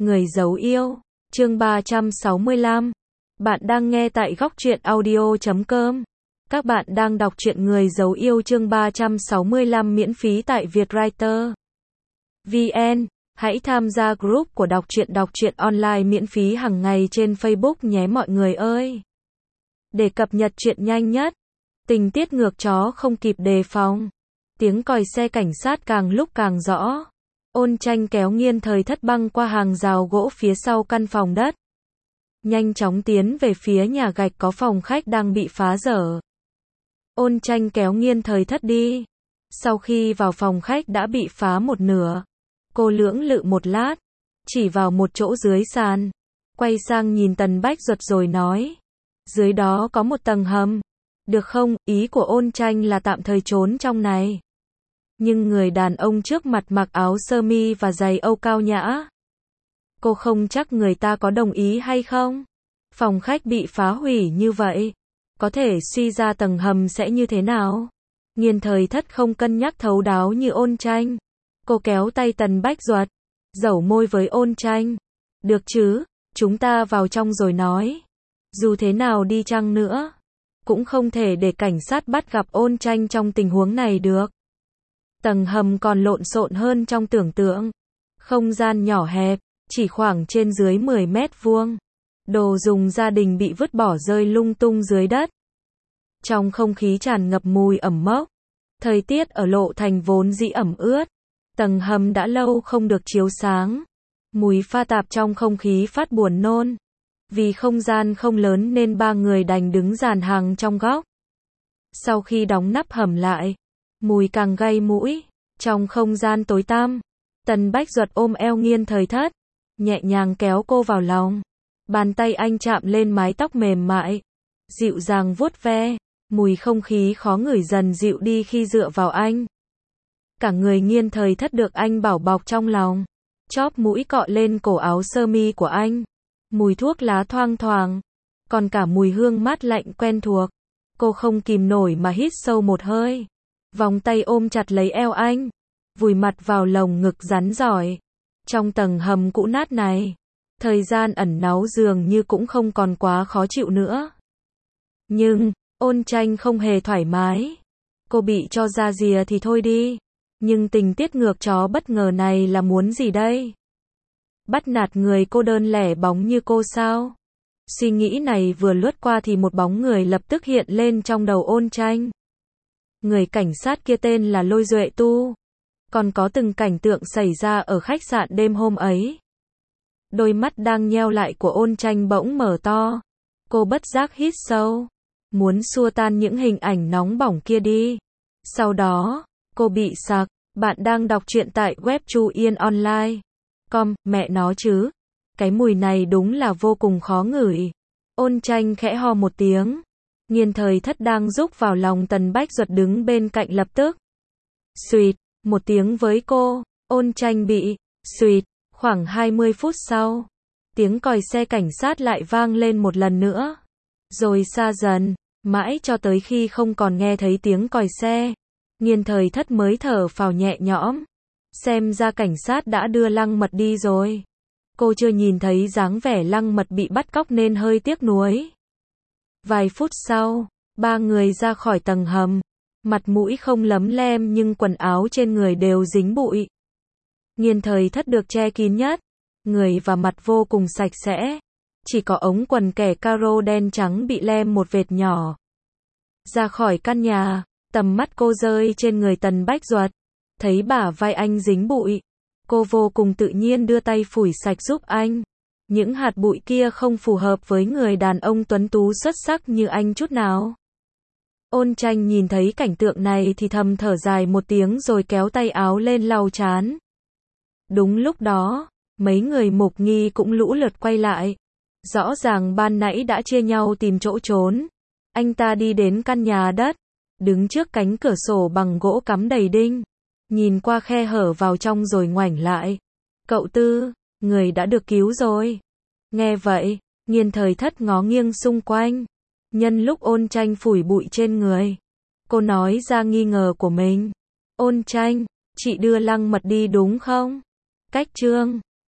Người giấu yêu, chương 365. Bạn đang nghe tại góc truyện audio.com. Các bạn đang đọc truyện Người giấu yêu chương 365 miễn phí tại Vietwriter VN. Hãy tham gia group của đọc truyện online miễn phí hàng ngày trên Facebook nhé mọi người ơi. Để cập nhật truyện nhanh nhất. Tình tiết ngược chó không kịp đề phòng. Tiếng còi xe cảnh sát càng lúc càng rõ. Ôn Tranh kéo Nghiên Thời Thất băng qua hàng rào gỗ phía sau căn phòng đất. Nhanh chóng tiến về phía nhà gạch có phòng khách đang bị phá dở. Ôn Tranh kéo Nghiên Thời Thất đi. Sau khi vào phòng khách đã bị phá một nửa. Cô lưỡng lự một lát. Chỉ vào một chỗ dưới sàn. Quay sang nhìn Tần Bách Duật rồi nói. Dưới đó có một tầng hầm. Được không, ý của Ôn Tranh là tạm thời trốn trong này. Nhưng người đàn ông trước mặt mặc áo sơ mi và giày Âu cao nhã. Cô không chắc người ta có đồng ý hay không? Phòng khách bị phá hủy như vậy. Có thể suy ra tầng hầm sẽ như thế nào? Nghiên Thời Thất không cân nhắc thấu đáo như Ôn Tranh. Cô kéo tay Tần Bách Duật. Dẩu môi với Ôn Tranh. Được chứ, chúng ta vào trong rồi nói. Dù thế nào đi chăng nữa. Cũng không thể để cảnh sát bắt gặp Ôn Tranh trong tình huống này được. Tầng hầm còn lộn xộn hơn trong tưởng tượng. Không gian nhỏ hẹp, chỉ khoảng trên dưới 10 mét vuông. Đồ dùng gia đình bị vứt bỏ rơi lung tung dưới đất. Trong không khí tràn ngập mùi ẩm mốc. Thời tiết ở Lộ Thành vốn dĩ ẩm ướt. Tầng hầm đã lâu không được chiếu sáng. Mùi pha tạp trong không khí phát buồn nôn. Vì không gian không lớn nên ba người đành đứng dàn hàng trong góc. Sau khi đóng nắp hầm lại, mùi càng gây mũi. Trong không gian tối tăm, Tần Bách Duật ôm eo Nghiên Thời Thất, nhẹ nhàng kéo cô vào lòng. Bàn tay anh chạm lên mái tóc mềm mại, dịu dàng vuốt ve. Mùi không khí khó ngửi dần dịu đi khi dựa vào anh. Cả người Nghiên Thời Thất được anh bảo bọc trong lòng. Chóp mũi cọ lên cổ áo sơ mi của anh. Mùi thuốc lá thoang thoảng, còn cả mùi hương mát lạnh quen thuộc. Cô không kìm nổi mà hít sâu một hơi. Vòng tay ôm chặt lấy eo anh, vùi mặt vào lồng ngực rắn giỏi. Trong tầng hầm cũ nát này, thời gian ẩn náu dường như cũng không còn quá khó chịu nữa. Nhưng, Ôn Tranh không hề thoải mái. Cô bị cho ra rìa thì thôi đi. Nhưng tình tiết ngược chó bất ngờ này là muốn gì đây? Bắt nạt người cô đơn lẻ bóng như cô sao? Suy nghĩ này vừa lướt qua thì một bóng người lập tức hiện lên trong đầu Ôn Tranh. Người cảnh sát kia tên là Lôi Duệ Tu. Còn có từng cảnh tượng xảy ra ở khách sạn đêm hôm ấy. Đôi mắt đang nheo lại của Ôn Tranh bỗng mở to. Cô bất giác hít sâu. Muốn xua tan những hình ảnh nóng bỏng kia đi. Sau đó, cô bị sặc. Bạn đang đọc truyện tại web Chu Yên Online. Mẹ nó chứ. Cái mùi này đúng là vô cùng khó ngửi. Ôn Tranh khẽ ho một tiếng. Nghiên Thời Thất đang rúc vào lòng Tần Bách Duật đứng bên cạnh lập tức. Xuyệt, một tiếng với cô. Ôn Tranh bị xuyệt. Khoảng 20 phút sau, tiếng còi xe cảnh sát lại vang lên một lần nữa. Rồi xa dần, mãi cho tới khi không còn nghe thấy tiếng còi xe. Nghiên Thời Thất mới thở phào nhẹ nhõm. Xem ra cảnh sát đã đưa Lăng Mật đi rồi. Cô chưa nhìn thấy dáng vẻ Lăng Mật bị bắt cóc nên hơi tiếc nuối. Vài phút sau, ba người ra khỏi tầng hầm. Mặt mũi không lấm lem nhưng quần áo trên người đều dính bụi. Nghiên Thời Thất được che kín nhất. Người và mặt vô cùng sạch sẽ. Chỉ có ống quần kẻ caro đen trắng bị lem một vệt nhỏ. Ra khỏi căn nhà, tầm mắt cô rơi trên người Tần Bách Duật. Thấy bả vai anh dính bụi. Cô vô cùng tự nhiên đưa tay phủi sạch giúp anh. Những hạt bụi kia không phù hợp với người đàn ông tuấn tú xuất sắc như anh chút nào. Ôn Tranh nhìn thấy cảnh tượng này thì thầm thở dài một tiếng rồi kéo tay áo lên lau trán. Đúng lúc đó, mấy người mục nghi cũng lũ lượt quay lại. Rõ ràng ban nãy đã chia nhau tìm chỗ trốn. Anh ta đi đến căn nhà đất, đứng trước cánh cửa sổ bằng gỗ cắm đầy đinh. Nhìn qua khe hở vào trong rồi ngoảnh lại. Cậu Tư, người đã được cứu rồi. Nghe vậy, Nghiên Thời Thất ngó nghiêng xung quanh. Nhân lúc Ôn Tranh phủi bụi trên người, cô nói ra nghi ngờ của mình. Ôn Tranh, chị đưa Lăng Mật đi đúng không? Cách chương